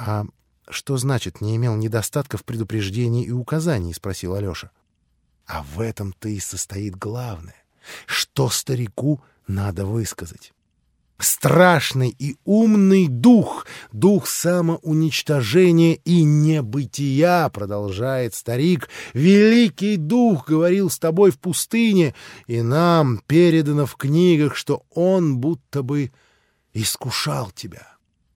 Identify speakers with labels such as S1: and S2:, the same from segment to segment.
S1: «А что значит «не имел недостатков, предупреждений и указаний»?» — спросил Алеша. «А в этом-то и состоит главное, что старику надо высказать. Страшный и умный дух, дух самоуничтожения и небытия, продолжает старик, великий дух говорил с тобой в пустыне, и нам передано в книгах, что он будто бы искушал тебя.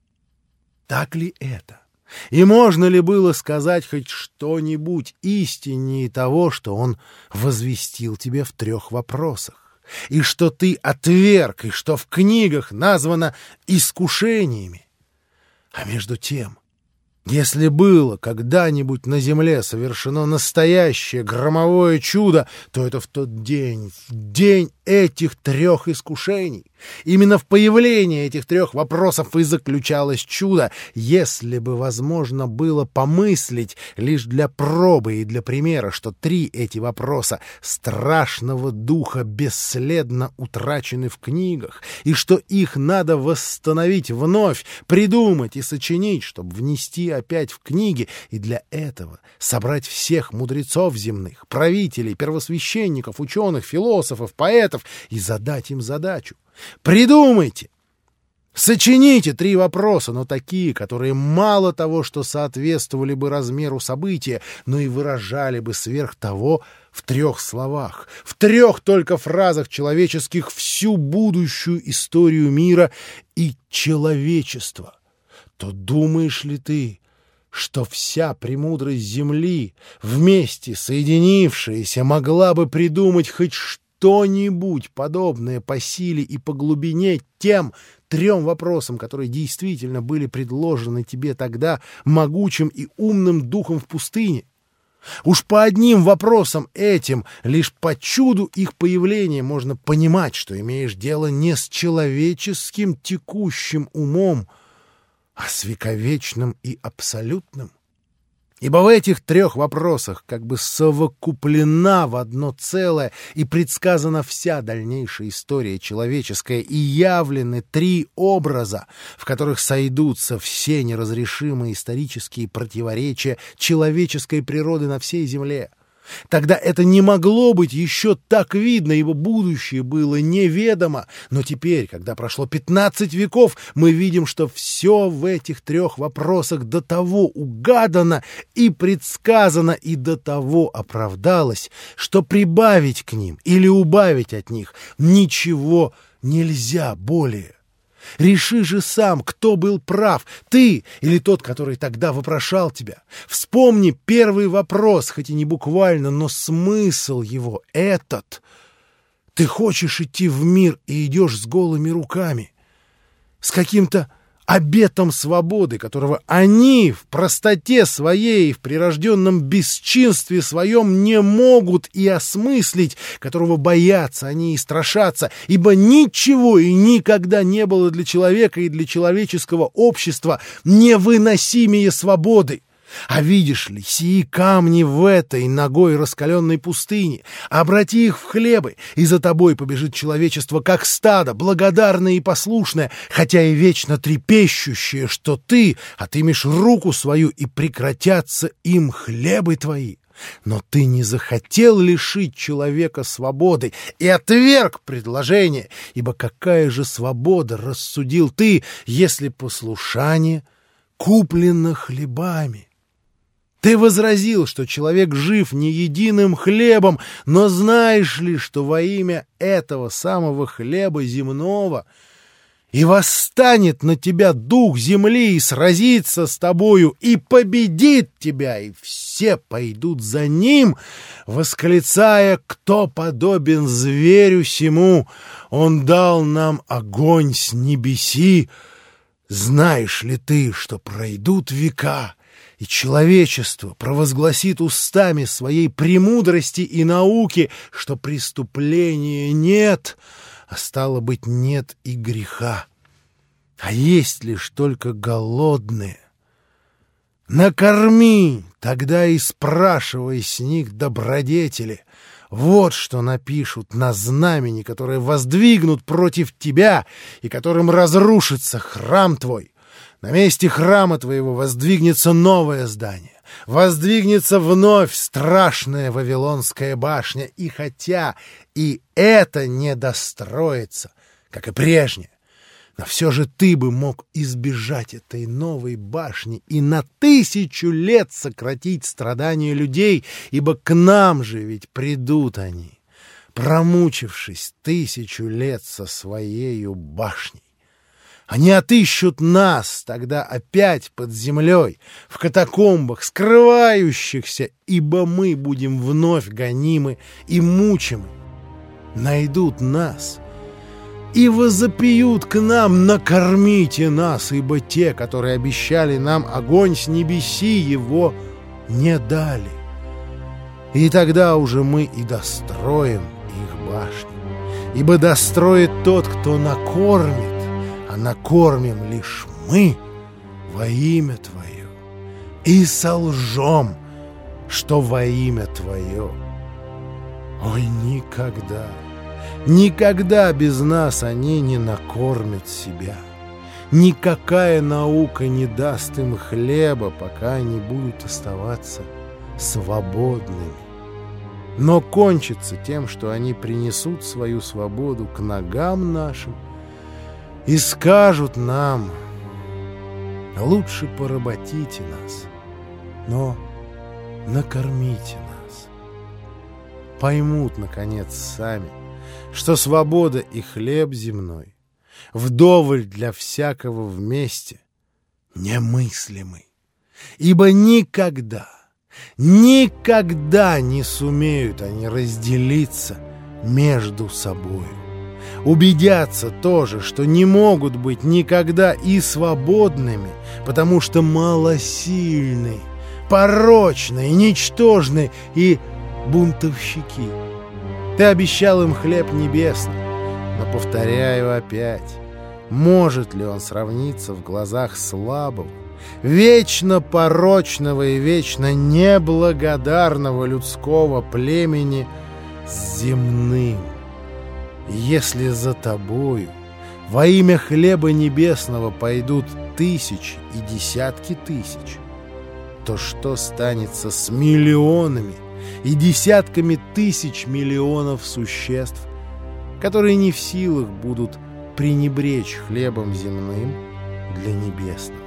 S1: Так ли это? И можно ли было сказать хоть что-нибудь истиннее того, что он возвестил тебе в 3 вопросах? И что ты отверг, и что в книгах названо искушениями. А между тем, если было когда-нибудь на земле совершено настоящее громовое чудо, то это в тот день, в день этих 3 искушений. Именно в появлении этих 3 вопросов и заключалось чудо, если бы возможно было помыслить лишь для пробы и для примера, что 3 эти вопроса страшного духа бесследно утрачены в книгах, и что их надо восстановить вновь, придумать и сочинить, чтобы внести опять в книги, и для этого собрать всех мудрецов земных, правителей, первосвященников, ученых, философов, поэтов и задать им задачу. Придумайте, сочините 3 вопроса, но такие, которые мало того, что соответствовали бы размеру события, но и выражали бы сверх того в 3 словах, в 3 только фразах человеческих всю будущую историю мира и человечества. То думаешь ли ты, что вся премудрость Земли, вместе соединившаяся, могла бы придумать хоть что-нибудь подобное по силе и по глубине тем 3 вопросам, которые действительно были предложены тебе тогда могучим и умным духом в пустыне? Уж по одним вопросам этим, лишь по чуду их появления, можно понимать, что имеешь дело не с человеческим текущим умом, а с вековечным и абсолютным. Ибо в этих 3 вопросах как бы совокуплена в одно целое и предсказана вся дальнейшая история человеческая, и явлены 3 образа, в которых сойдутся все неразрешимые исторические противоречия человеческой природы на всей земле. Тогда это не могло быть еще так видно, ибо будущее было неведомо. Но теперь, когда прошло 15 веков, мы видим, что все в этих 3 вопросах до того угадано и предсказано, и до того оправдалось, что прибавить к ним или убавить от них ничего нельзя более. Реши же сам, кто был прав, ты или тот, который тогда вопрошал тебя. Вспомни первый вопрос, хоть и не буквально, но смысл его этот. Ты хочешь идти в мир и идешь с голыми руками, с каким-то обетом свободы, которого они в простоте своей, в прирожденном бесчинстве своем не могут и осмыслить, которого боятся они и страшатся, ибо ничего и никогда не было для человека и для человеческого общества невыносимее свободы. А видишь ли, сии камни в этой ногой раскаленной пустыне, обрати их в хлебы, и за тобой побежит человечество, как стадо, благодарное и послушное, хотя и вечно трепещущее, что ты отымешь руку свою, и прекратятся им хлебы твои. Но ты не захотел лишить человека свободы и отверг предложение, ибо какая же свобода, рассудил ты, если послушание куплено хлебами? Ты возразил, что человек жив не единым хлебом, но знаешь ли, что во имя этого самого хлеба земного и восстанет на тебя дух земли и сразится с тобою, и победит тебя, и все пойдут за ним, восклицая: «Кто подобен зверю сему? Он дал нам огонь с небеси». Знаешь ли ты, что пройдут века, и человечество провозгласит устами своей премудрости и науки, что преступления нет, а стало быть, нет и греха, а есть лишь только голодные? Накорми, тогда и спрашивай с них добродетели. Вот что напишут на знамени, которые воздвигнут против тебя и которым разрушится храм твой. На месте храма твоего воздвигнется новое здание, воздвигнется вновь страшная Вавилонская башня, и хотя и это не достроится, как и прежнее, но все же ты бы мог избежать этой новой башни и на 1000 лет сократить страдания людей, ибо к нам же ведь придут они, промучившись 1000 лет со своею башней. Они отыщут нас тогда опять под землей, в катакомбах, скрывающихся, ибо мы будем вновь гонимы и мучимы. Найдут нас и возопьют к нам: накормите нас, ибо те, которые обещали нам огонь с небеси, его не дали. И тогда уже мы и достроим их башню, ибо достроит тот, кто накормит, а накормим лишь мы во имя Твое, и солжем, что во имя Твое. Ой, никогда, никогда без нас они не накормят себя. Никакая наука не даст им хлеба, пока они будут оставаться свободными. Но кончится тем, что они принесут свою свободу к ногам нашим и скажут нам: лучше поработите нас, но накормите нас. Поймут, наконец, сами, что свобода и хлеб земной, вдоволь для всякого вместе, немыслимы, ибо никогда, никогда не сумеют они разделиться между собою. Убедятся тоже, что не могут быть никогда и свободными, потому что малосильны, порочны, ничтожны и бунтовщики. Ты обещал им хлеб небесный, но, повторяю опять, может ли он сравниться в глазах слабого, вечно порочного и вечно неблагодарного людского племени с земным? Если за тобою во имя хлеба небесного пойдут тысячи и десятки тысяч, то что станется с миллионами и десятками тысяч миллионов существ, которые не в силах будут пренебречь хлебом земным для небесного?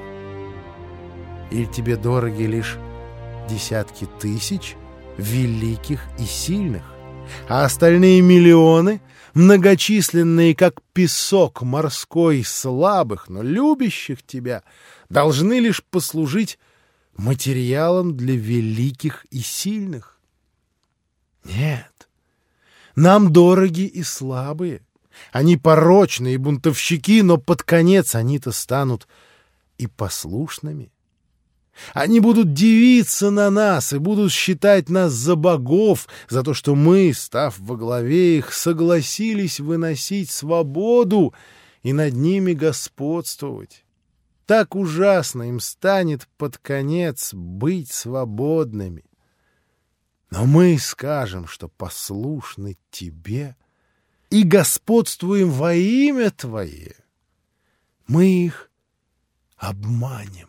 S1: Или тебе дороги лишь десятки тысяч великих и сильных, а остальные миллионы, многочисленные, как песок морской, слабых, но любящих тебя, должны лишь послужить материалом для великих и сильных? Нет, нам дороги и слабые. Они порочные и бунтовщики, но под конец они-то станут и послушными. Они будут дивиться на нас и будут считать нас за богов, за то, что мы, став во главе их, согласились выносить свободу и над ними господствовать. Так ужасно им станет под конец быть свободными. Но мы скажем, что послушны тебе и господствуем во имя Твое. Мы их обманем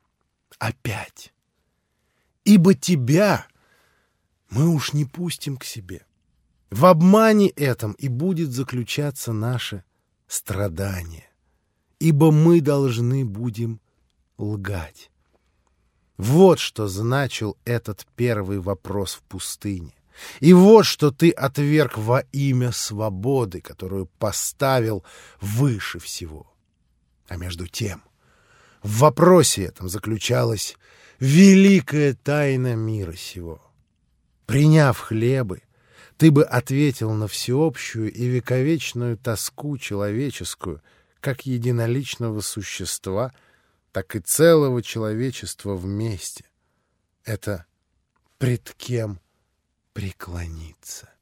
S1: опять, ибо тебя мы уж не пустим к себе. В обмане этом и будет заключаться наше страдание, ибо мы должны будем лгать. Вот что значил этот первый вопрос в пустыне. И вот что ты отверг во имя свободы, которую поставил выше всего. А между тем, в вопросе этом заключалась великая тайна мира сего. Приняв хлебы, ты бы ответил на всеобщую и вековечную тоску человеческую, как единоличного существа, так и целого человечества вместе. Это пред кем преклониться.